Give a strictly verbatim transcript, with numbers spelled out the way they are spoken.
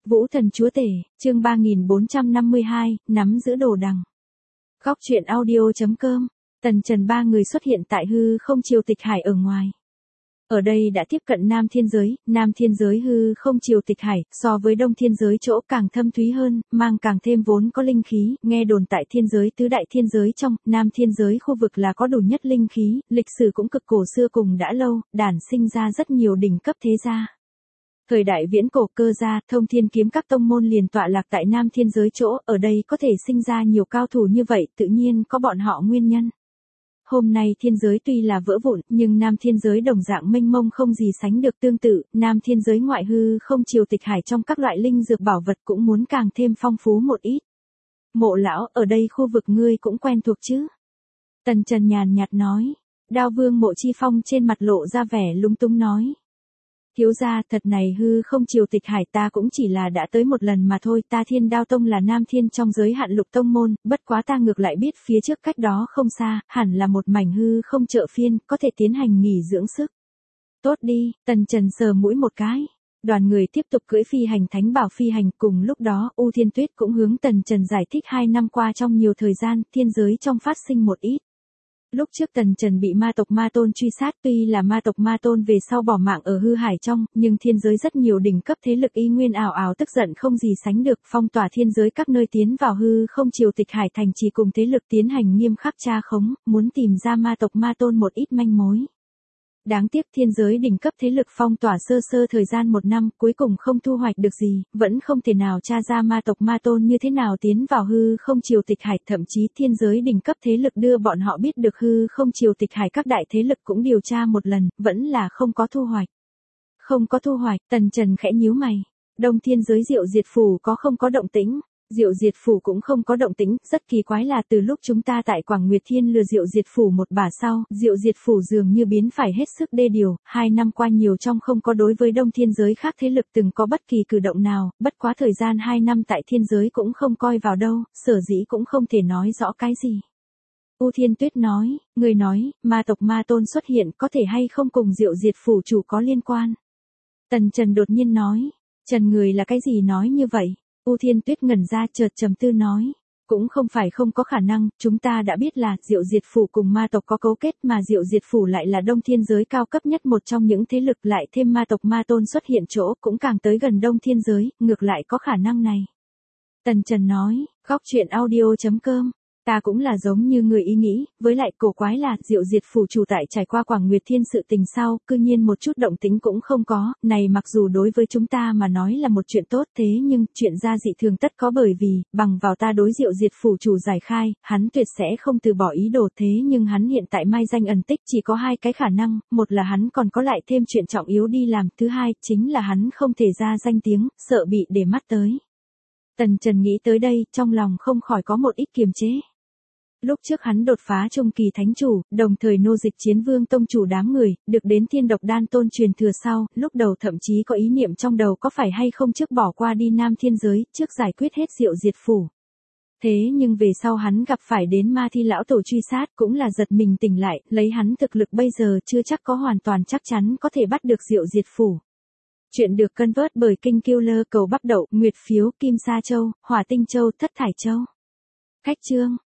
Vũ thần chúa tể, chương ba nghìn bốn trăm năm mươi hai, nắm giữ đồ đằng. Góc truyện audio.com, Tần Trần ba người xuất hiện tại hư không triều tịch hải ở ngoài. Ở đây đã tiếp cận Nam Thiên Giới, Nam Thiên Giới hư không triều tịch hải, so với Đông Thiên Giới chỗ càng thâm thúy hơn, mang càng thêm vốn có linh khí, nghe đồn tại Thiên Giới tứ đại thiên giới trong, Nam Thiên Giới khu vực là có đủ nhất linh khí, lịch sử cũng cực cổ xưa cùng đã lâu, đản sinh ra rất nhiều đỉnh cấp thế gia. Thời đại viễn cổ Cơ gia, Thông Thiên kiếm các tông môn liền tọa lạc tại Nam Thiên Giới chỗ, ở đây có thể sinh ra nhiều cao thủ như vậy, tự nhiên có bọn họ nguyên nhân. Hôm nay thiên giới tuy là vỡ vụn, nhưng Nam Thiên Giới đồng dạng mênh mông không gì sánh được tương tự, Nam Thiên Giới ngoại hư không triều tịch hải trong các loại linh dược bảo vật cũng muốn càng thêm phong phú một ít. Mộ lão, ở đây khu vực ngươi cũng quen thuộc chứ? Tần Trần nhàn nhạt nói. Đao Vương Mộ Chi Phong trên mặt lộ ra vẻ lúng túng nói. Thiếu gia, thật này hư không triều tịch hải ta cũng chỉ là đã tới một lần mà thôi, ta Thiên Đao Tông là Nam Thiên trong giới hạn lục tông môn, bất quá ta ngược lại biết phía trước cách đó không xa, hẳn là một mảnh hư không chợ phiên, có thể tiến hành nghỉ dưỡng sức. Tốt đi, Tần Trần sờ mũi một cái. Đoàn người tiếp tục cưỡi phi hành thánh bảo phi hành, cùng lúc đó U Thiên Tuyết cũng hướng Tần Trần giải thích hai năm qua trong nhiều thời gian, thiên giới trong phát sinh một ít. Lúc trước Tần Trần bị ma tộc Ma Tôn truy sát, tuy là ma tộc Ma Tôn về sau bỏ mạng ở hư hải trong, nhưng thiên giới rất nhiều đỉnh cấp thế lực y nguyên ảo ảo tức giận không gì sánh được, phong tỏa thiên giới các nơi tiến vào hư không triều tịch hải thành trì cùng thế lực tiến hành nghiêm khắc tra khống, muốn tìm ra ma tộc Ma Tôn một ít manh mối. Đáng tiếc thiên giới đỉnh cấp thế lực phong tỏa sơ sơ thời gian một năm, cuối cùng không thu hoạch được gì, vẫn không thể nào tra ra ma tộc Ma Tôn như thế nào tiến vào hư không triều tịch hải, thậm chí thiên giới đỉnh cấp thế lực đưa bọn họ biết được hư không triều tịch hải các đại thế lực cũng điều tra một lần, vẫn là không có thu hoạch. Không có thu hoạch, Tần Trần khẽ nhíu mày. Đông Thiên Giới Diệu Diệt Phủ có không có động tĩnh? Diệu Diệt Phủ cũng không có động tĩnh, rất kỳ quái là từ lúc chúng ta tại Quảng Nguyệt Thiên lừa Diệu Diệt Phủ một bả sau, Diệu Diệt Phủ dường như biến phải hết sức đê điều, hai năm qua nhiều trong không có đối với Đông Thiên Giới khác thế lực từng có bất kỳ cử động nào, bất quá thời gian hai năm tại thiên giới cũng không coi vào đâu, sở dĩ cũng không thể nói rõ cái gì. U Thiên Tuyết nói, người nói, ma tộc Ma Tôn xuất hiện có thể hay không cùng Diệu Diệt Phủ chủ có liên quan. Tần Trần đột nhiên nói, Trần người là cái gì nói như vậy? U Thiên Tuyết ngẩn ra chợt trầm tư nói, cũng không phải không có khả năng, chúng ta đã biết là Diệu Diệt Phủ cùng ma tộc có cấu kết mà Diệu Diệt Phủ lại là Đông Thiên Giới cao cấp nhất một trong những thế lực, lại thêm ma tộc Ma Tôn xuất hiện chỗ cũng càng tới gần Đông Thiên Giới, ngược lại có khả năng này. Tần Trần nói, góc truyện audio.com. Ta cũng là giống như người ý nghĩ, với lại cổ quái là Diệu Diệt Phủ chủ tại trải qua Quảng Nguyệt Thiên sự tình sau, cư nhiên một chút động tính cũng không có, này mặc dù đối với chúng ta mà nói là một chuyện tốt, thế nhưng chuyện ra dị thường tất có, bởi vì bằng vào ta đối Diệu Diệt Phủ chủ giải khai, hắn tuyệt sẽ không từ bỏ ý đồ, thế nhưng hắn hiện tại mai danh ẩn tích chỉ có hai cái khả năng, một là hắn còn có lại thêm chuyện trọng yếu đi làm, thứ hai chính là hắn không thể ra danh tiếng, sợ bị để mắt tới. Tần Trần nghĩ tới đây, trong lòng không khỏi có một ít kiềm chế. Lúc trước hắn đột phá trung kỳ thánh chủ, đồng thời nô dịch Chiến Vương tông chủ đám người, được đến Thiên Độc Đan Tôn truyền thừa sau, lúc đầu thậm chí có ý niệm trong đầu có phải hay không trước bỏ qua đi Nam Thiên Giới, trước giải quyết hết Diệu Diệt Phủ. Thế nhưng về sau hắn gặp phải đến Ma Thi lão tổ truy sát, cũng là giật mình tỉnh lại, lấy hắn thực lực bây giờ chưa chắc có hoàn toàn chắc chắn có thể bắt được Diệu Diệt Phủ. Chuyện được cân vớt bởi Kinh Killer cầu bắp đậu, Nguyệt phiếu, Kim Sa Châu, Hỏa Tinh Châu, Thất Thải Châu. Cách chương